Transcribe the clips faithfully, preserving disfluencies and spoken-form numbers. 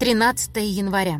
тринадцатое января.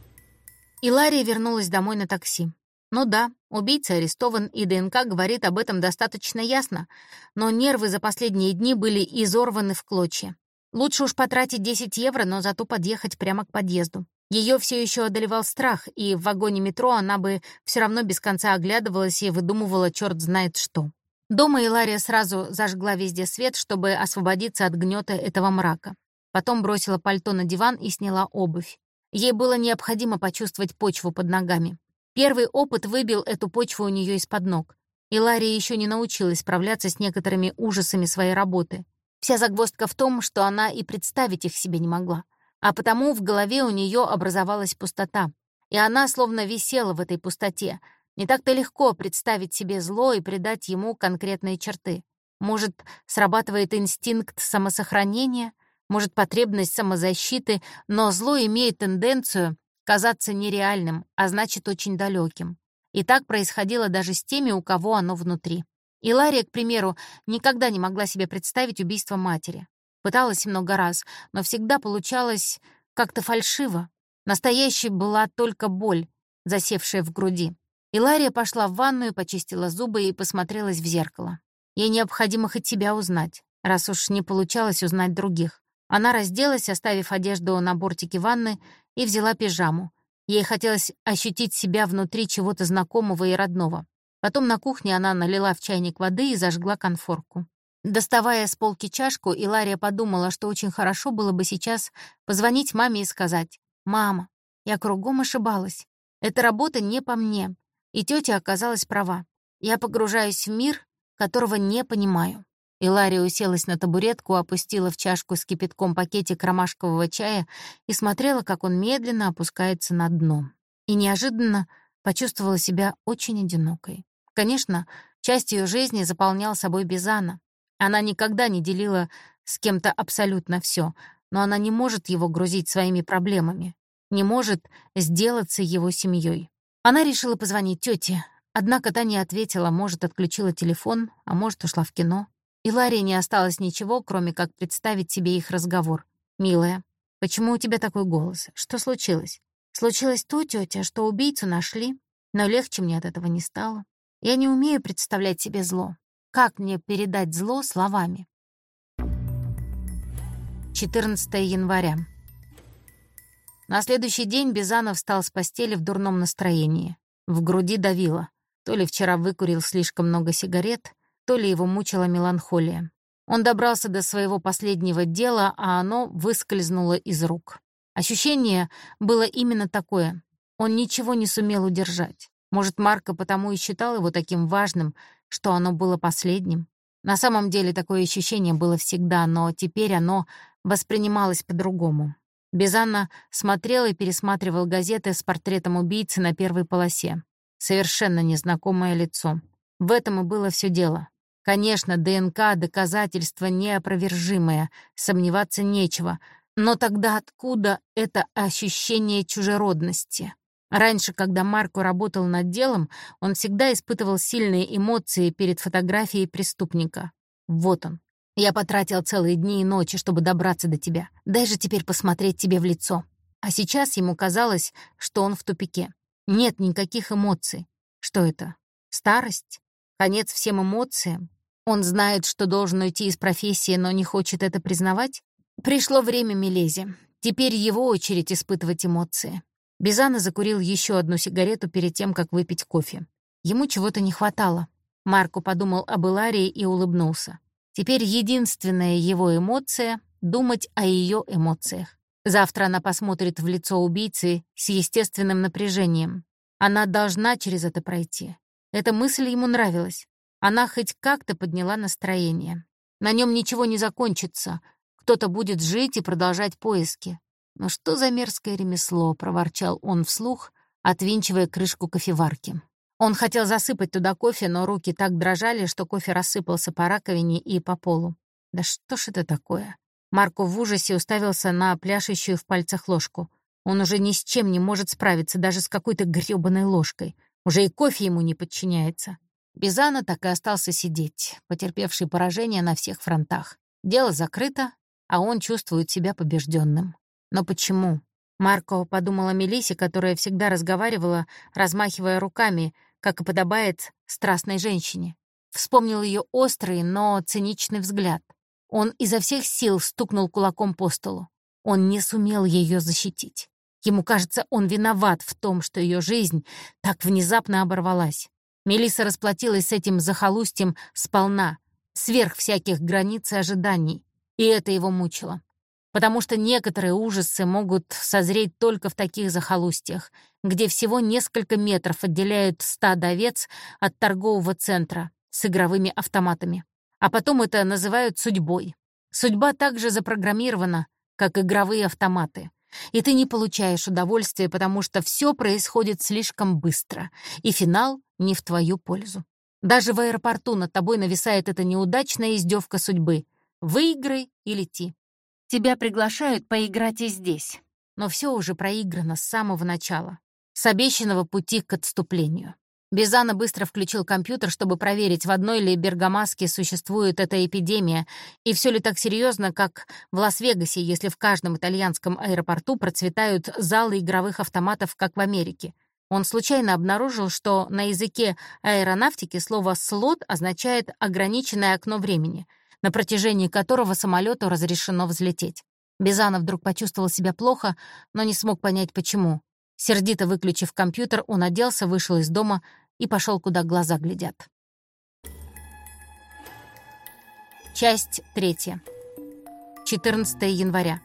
Илария вернулась домой на такси. Ну да, убийца арестован, и ДНК говорит об этом достаточно ясно, но нервы за последние дни были изорваны в клочья. Лучше уж потратить десять евро, но зато подъехать прямо к подъезду. Ее все еще одолевал страх, и в вагоне метро она бы все равно без конца оглядывалась и выдумывала черт знает что. Дома Илария сразу зажгла везде свет, чтобы освободиться от гнета этого мрака. Потом бросила пальто на диван и сняла обувь. Ей было необходимо почувствовать почву под ногами. Первый опыт выбил эту почву у нее из-под ног. Илария еще не научилась справляться с некоторыми ужасами своей работы. Вся загвоздка в том, что она и представить их себе не могла. А потому в голове у нее образовалась пустота. И она словно висела в этой пустоте. Не так-то легко представить себе зло и придать ему конкретные черты. Может, срабатывает инстинкт самосохранения, может, потребность самозащиты, но зло имеет тенденцию казаться нереальным, а значит, очень далеким. И так происходило даже с теми, у кого оно внутри. Илария, к примеру, никогда не могла себе представить убийство матери. Пыталась много раз, но всегда получалось как-то фальшиво. Настоящей была только боль, засевшая в груди. Илария пошла в ванную, почистила зубы и посмотрелась в зеркало. Ей необходимо хоть себя узнать, раз уж не получалось узнать других. Она разделась, оставив одежду на бортике ванны, и взяла пижаму. Ей хотелось ощутить себя внутри чего-то знакомого и родного. Потом на кухне она налила в чайник воды и зажгла конфорку. Доставая с полки чашку, Илария подумала, что очень хорошо было бы сейчас позвонить маме и сказать: «Мама, я кругом ошибалась. Эта работа не по мне». И тетя оказалась права. Я погружаюсь в мир, которого не понимаю. Илария уселась на табуретку, опустила в чашку с кипятком пакетик ромашкового чая и смотрела, как он медленно опускается на дно. И неожиданно почувствовала себя очень одинокой. Конечно, часть ее жизни заполнял собой Бизана. Она никогда не делила с кем-то абсолютно все, но она не может его грузить своими проблемами, не может сделаться его семьей. Она решила позвонить тете, однако та не ответила, может, отключила телефон, а может, ушла в кино. Иларии не осталось ничего, кроме как представить себе их разговор. «Милая, почему у тебя такой голос? Что случилось?» «Случилось то, тетя, что убийцу нашли, но легче мне от этого не стало. Я не умею представлять себе зло. Как мне передать зло словами?» четырнадцатое января. На следующий день Бизанов встал с постели в дурном настроении. В груди давило. То ли вчера выкурил слишком много сигарет, то ли его мучила меланхолия. Он добрался до своего последнего дела, а оно выскользнуло из рук. Ощущение было именно такое. Он ничего не сумел удержать. Может, Марко потому и считал его таким важным, что оно было последним. На самом деле такое ощущение было всегда, но теперь оно воспринималось по-другому. Бизанна смотрел и пересматривал газеты с портретом убийцы на первой полосе. Совершенно незнакомое лицо. В этом и было все дело. Конечно, ДНК — доказательство неопровержимое, сомневаться нечего. Но тогда откуда это ощущение чужеродности? Раньше, когда Марко работал над делом, он всегда испытывал сильные эмоции перед фотографией преступника. Вот он. Я потратил целые дни и ночи, чтобы добраться до тебя. Дай же теперь посмотреть тебе в лицо. А сейчас ему казалось, что он в тупике. Нет никаких эмоций. Что это? Старость? Конец всем эмоциям? Он знает, что должен уйти из профессии, но не хочет это признавать? Пришло время Милезе. Теперь его очередь испытывать эмоции. Бизана закурил еще одну сигарету перед тем, как выпить кофе. Ему чего-то не хватало. Марко подумал об Иларии и улыбнулся. Теперь единственная его эмоция — думать о ее эмоциях. Завтра она посмотрит в лицо убийцы с естественным напряжением. Она должна через это пройти. Эта мысль ему нравилась. Она хоть как-то подняла настроение. На нем ничего не закончится. Кто-то будет жить и продолжать поиски. «Ну что за мерзкое ремесло?» — проворчал он вслух, отвинчивая крышку кофеварки. Он хотел засыпать туда кофе, но руки так дрожали, что кофе рассыпался по раковине и по полу. «Да что ж это такое?» Марко в ужасе уставился на пляшущую в пальцах ложку. Он уже ни с чем не может справиться, даже с какой-то грёбаной ложкой. Уже и кофе ему не подчиняется. Бизана так и остался сидеть, потерпевший поражение на всех фронтах. Дело закрыто, а он чувствует себя побежденным. Но почему? Марко подумала о Мелиссе, которая всегда разговаривала, размахивая руками, как и подобает страстной женщине. Вспомнил ее острый, но циничный взгляд. Он изо всех сил стукнул кулаком по столу. Он не сумел ее защитить. Ему кажется, он виноват в том, что ее жизнь так внезапно оборвалась. Мелисса расплатилась с этим захолустьем сполна, сверх всяких границ и ожиданий, и это его мучило. Потому что некоторые ужасы могут созреть только в таких захолустьях, где всего несколько метров отделяют стадо овец от торгового центра с игровыми автоматами. А потом это называют судьбой. Судьба также запрограммирована, как игровые автоматы. И ты не получаешь удовольствия, потому что все происходит слишком быстро, и финал не в твою пользу. Даже в аэропорту над тобой нависает эта неудачная издевка судьбы. Выиграй и лети. Тебя приглашают поиграть и здесь. Но все уже проиграно с самого начала, с обещанного пути к отступлению. Бизано быстро включил компьютер, чтобы проверить, в одной ли Бергамаске существует эта эпидемия, и все ли так серьезно, как в Лас-Вегасе, если в каждом итальянском аэропорту процветают залы игровых автоматов, как в Америке. Он случайно обнаружил, что на языке аэронавтики слово «слот» означает «ограниченное окно времени», на протяжении которого самолету разрешено взлететь. Бизано вдруг почувствовал себя плохо, но не смог понять, почему. Сердито выключив компьютер, он оделся, вышел из дома и пошел, куда глаза глядят. Часть третья. четырнадцатого января.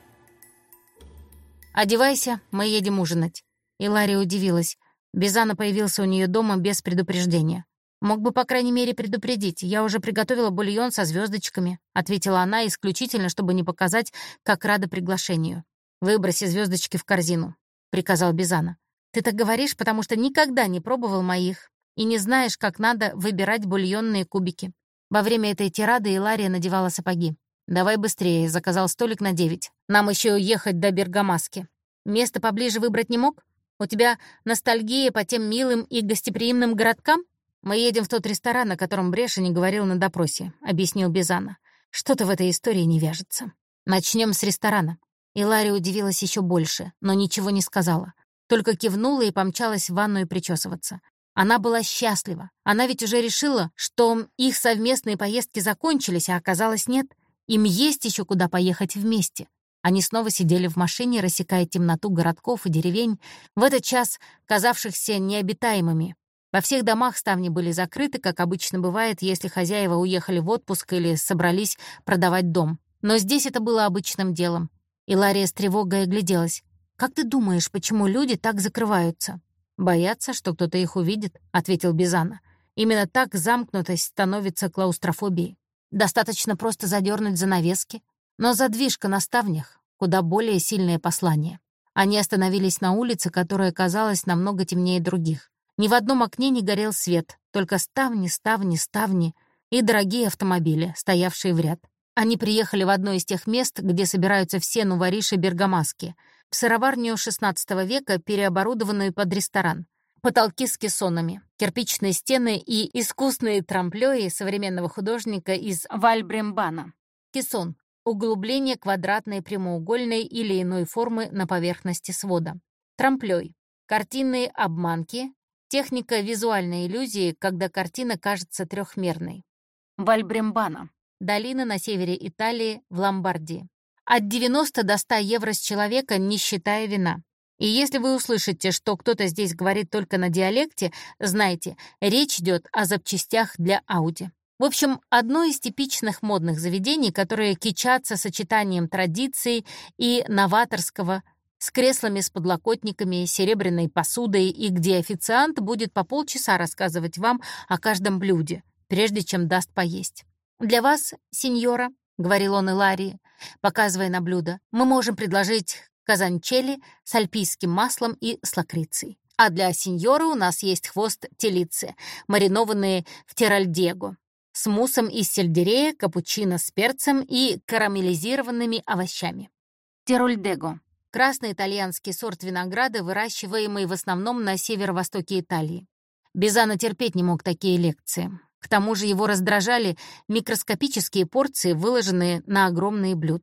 «Одевайся, мы едем ужинать». Илария удивилась. Бизано появился у нее дома без предупреждения. «Мог бы, по крайней мере, предупредить. Я уже приготовила бульон со звездочками», — ответила она исключительно, чтобы не показать, как рада приглашению. «Выброси звездочки в корзину», — приказал Бизано. «Ты так говоришь, потому что никогда не пробовал моих и не знаешь, как надо выбирать бульонные кубики». Во время этой тирады Илария надевала сапоги. «Давай быстрее», — заказал столик на девять. «Нам еще ехать до Бергамаски. Место поближе выбрать не мог? У тебя ностальгия по тем милым и гостеприимным городкам?» «Мы едем в тот ресторан, о котором Бреша не говорил на допросе», — объяснил Бизано. «Что-то в этой истории не вяжется. Начнем с ресторана». Илария удивилась еще больше, но ничего не сказала. Только кивнула и помчалась в ванную причесываться. Она была счастлива. Она ведь уже решила, что их совместные поездки закончились, а оказалось нет. Им есть еще куда поехать вместе. Они снова сидели в машине, рассекая темноту городков и деревень, в этот час казавшихся необитаемыми. Во всех домах ставни были закрыты, как обычно бывает, если хозяева уехали в отпуск или собрались продавать дом. Но здесь это было обычным делом. Илария с тревогой огляделась. «Как ты думаешь, почему люди так закрываются?» «Боятся, что кто-то их увидит», — ответил Бизано. «Именно так замкнутость становится клаустрофобией. Достаточно просто задернуть занавески. Но задвижка на ставнях — куда более сильное послание». Они остановились на улице, которая казалась намного темнее других. Ни в одном окне не горел свет, только ставни, ставни, ставни и дорогие автомобили, стоявшие в ряд. Они приехали в одно из тех мест, где собираются все нувориши Бергамаски, в сыроварню шестнадцатого века, переоборудованную под ресторан. Потолки с кессонами, кирпичные стены и искусные трамплёи современного художника из Вальбрембана. Кессон — углубление квадратной, прямоугольной или иной формы на поверхности свода. Трамплёй — картинные обманки, техника визуальной иллюзии, когда картина кажется трехмерной. Вальбрембана — долина на севере Италии, в Ломбардии. От девяноста до ста евро с человека, не считая вина. И если вы услышите, что кто-то здесь говорит только на диалекте, знайте, речь идет о запчастях для Ауди. В общем, одно из типичных модных заведений, которые кичатся сочетанием традиций и новаторского, с креслами с подлокотниками, серебряной посудой, и где официант будет по полчаса рассказывать вам о каждом блюде, прежде чем даст поесть. «Для вас, сеньора», — говорил он Иларии, показывая на блюдо, «мы можем предложить казанчелли с альпийским маслом и с лакрицей. А для сеньора у нас есть хвост телицы, маринованные в теральдего, с муссом из сельдерея, капучино с перцем и карамелизированными овощами. Терольдего — красный итальянский сорт винограда, выращиваемый в основном на северо-востоке Италии. Бизано терпеть не мог такие лекции. К тому же его раздражали микроскопические порции, выложенные на огромные блюда.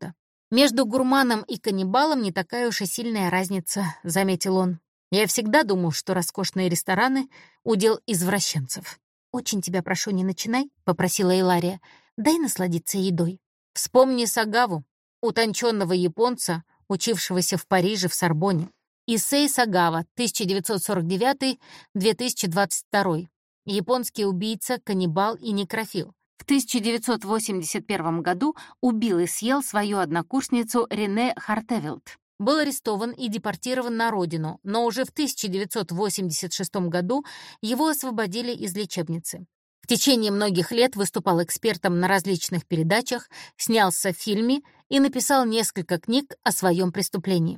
«Между гурманом и каннибалом не такая уж и сильная разница», — заметил он. «Я всегда думал, что роскошные рестораны — удел извращенцев». «Очень тебя прошу, не начинай», — попросила Илария. «Дай насладиться едой». Вспомни Сагаву, утонченного японца, учившегося в Париже в Сорбонне. Исэй Сагава, тысяча девятьсот сорок девятый — две тысячи двадцать второй. Японский убийца, каннибал и некрофил. В тысяча девятьсот восемьдесят первом году убил и съел свою однокурсницу Рене Хартевилд. Был арестован и депортирован на родину, но уже в тысяча девятьсот восемьдесят шестом году его освободили из лечебницы. В течение многих лет выступал экспертом на различных передачах, снялся в фильме и написал несколько книг о своем преступлении.